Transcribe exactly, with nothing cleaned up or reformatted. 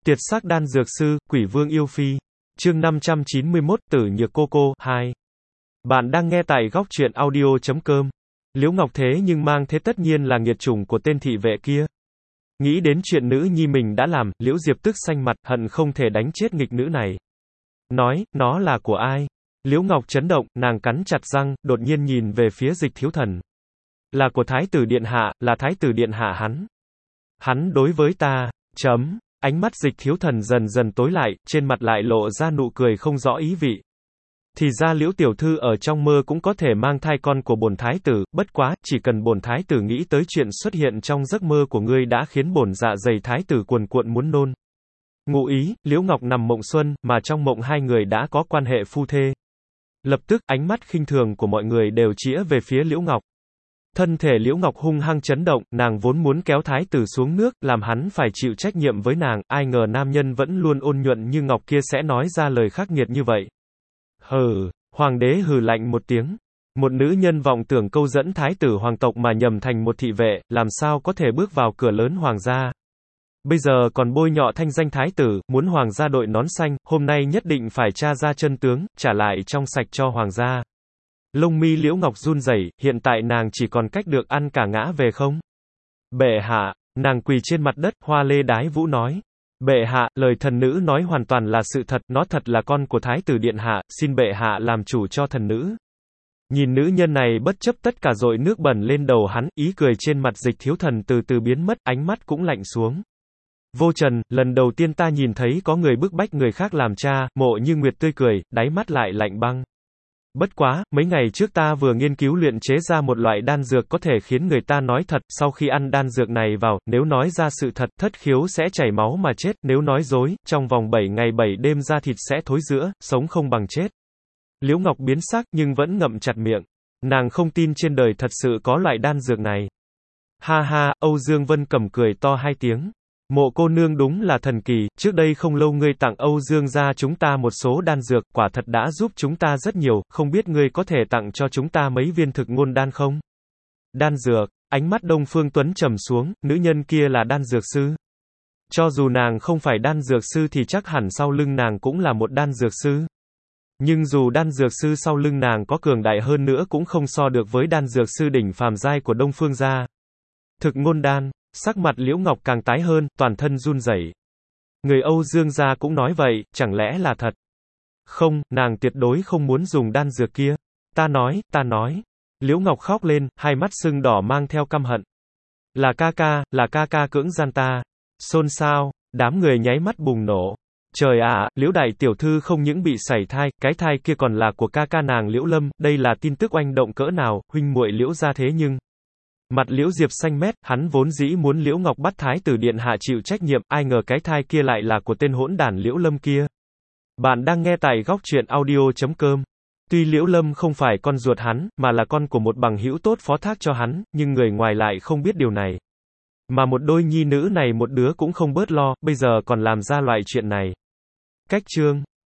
Tiệt sắc đan dược sư, quỷ vương yêu phi. Chương năm trăm chín mươi mốt, Tử Nhược cô cô, hai. Bạn đang nghe tại góc truyện audio chấm com. Liễu Ngọc thế nhưng mang thế tất nhiên là nghiệt chủng của tên thị vệ kia. Nghĩ đến chuyện nữ nhi mình đã làm, Liễu Diệp tức xanh mặt, hận không thể đánh chết nghịch nữ này. Nói, nó là của ai? Liễu Ngọc chấn động, nàng cắn chặt răng, đột nhiên nhìn về phía Dịch Thiếu Thần. Là của Thái tử Điện Hạ, là Thái tử Điện Hạ hắn. Hắn đối với ta, chấm. Ánh mắt Dịch Thiếu Thần dần dần tối lại, trên mặt lại lộ ra nụ cười không rõ ý vị. Thì ra Liễu tiểu thư ở trong mơ cũng có thể mang thai con của bổn thái tử, bất quá, chỉ cần bổn thái tử nghĩ tới chuyện xuất hiện trong giấc mơ của ngươi đã khiến bổn dạ dày thái tử cuồn cuộn muốn nôn. Ngụ ý, Liễu Ngọc nằm mộng xuân, mà trong mộng hai người đã có quan hệ phu thê. Lập tức, ánh mắt khinh thường của mọi người đều chĩa về phía Liễu Ngọc. Thân thể Liễu Ngọc hung hăng chấn động, nàng vốn muốn kéo thái tử xuống nước, làm hắn phải chịu trách nhiệm với nàng, ai ngờ nam nhân vẫn luôn ôn nhuận như ngọc kia sẽ nói ra lời khắc nghiệt như vậy. Hừ, hoàng đế hừ lạnh một tiếng. Một nữ nhân vọng tưởng câu dẫn thái tử hoàng tộc mà nhầm thành một thị vệ, làm sao có thể bước vào cửa lớn hoàng gia. Bây giờ còn bôi nhọ thanh danh thái tử, muốn hoàng gia đội nón xanh, hôm nay nhất định phải tra ra chân tướng, trả lại trong sạch cho hoàng gia. Lông mi Liễu Ngọc run rẩy, hiện tại nàng chỉ còn cách được ăn cả ngã về không? Bệ hạ, nàng quỳ trên mặt đất, hoa lê đái vũ nói. Bệ hạ, lời thần nữ nói hoàn toàn là sự thật, nó thật là con của thái tử điện hạ, xin bệ hạ làm chủ cho thần nữ. Nhìn nữ nhân này bất chấp tất cả dội nước bẩn lên đầu hắn, ý cười trên mặt Dịch Thiếu Thần từ từ biến mất, ánh mắt cũng lạnh xuống. Vô trần, lần đầu tiên ta nhìn thấy có người bức bách người khác làm cha, Mộ Như Nguyệt tươi cười, đáy mắt lại lạnh băng. Bất quá, mấy ngày trước ta vừa nghiên cứu luyện chế ra một loại đan dược có thể khiến người ta nói thật, sau khi ăn đan dược này vào, nếu nói ra sự thật, thất khiếu sẽ chảy máu mà chết, nếu nói dối, trong vòng bảy ngày bảy đêm da thịt sẽ thối rữa, sống không bằng chết. Liễu Ngọc biến sắc nhưng vẫn ngậm chặt miệng. Nàng không tin trên đời thật sự có loại đan dược này. Ha ha, Âu Dương Vân Cẩm cười to hai tiếng. Mộ cô nương đúng là thần kỳ, trước đây không lâu ngươi tặng Âu Dương gia chúng ta một số đan dược, quả thật đã giúp chúng ta rất nhiều, không biết ngươi có thể tặng cho chúng ta mấy viên thực ngôn đan không? Đan dược, ánh mắt Đông Phương Tuấn trầm xuống, nữ nhân kia là đan dược sư. Cho dù nàng không phải đan dược sư thì chắc hẳn sau lưng nàng cũng là một đan dược sư. Nhưng dù đan dược sư sau lưng nàng có cường đại hơn nữa cũng không so được với đan dược sư đỉnh phàm giai của Đông Phương gia. Thực ngôn đan. Sắc mặt Liễu Ngọc càng tái hơn, toàn thân run rẩy. Người Âu Dương gia cũng nói vậy, chẳng lẽ là thật? Không, nàng tuyệt đối không muốn dùng đan dược kia. Ta nói, ta nói. Liễu Ngọc khóc lên, hai mắt sưng đỏ mang theo căm hận. Là ca ca, là ca ca cưỡng gian ta. Xôn xao, đám người nháy mắt bùng nổ. Trời ạ, à, Liễu đại tiểu thư không những bị sảy thai, cái thai kia còn là của ca ca nàng Liễu Lâm, đây là tin tức oanh động cỡ nào, huynh muội Liễu gia thế nhưng. Mặt Liễu Diệp xanh mét, hắn vốn dĩ muốn Liễu Ngọc bắt thái tử điện hạ chịu trách nhiệm, ai ngờ cái thai kia lại là của tên hỗn đản Liễu Lâm kia. Bạn đang nghe tại góc truyện audio chấm com. Tuy Liễu Lâm không phải con ruột hắn, mà là con của một bằng hữu tốt phó thác cho hắn, nhưng người ngoài lại không biết điều này. Mà một đôi nhi nữ này một đứa cũng không bớt lo, bây giờ còn làm ra loại chuyện này. Cách chương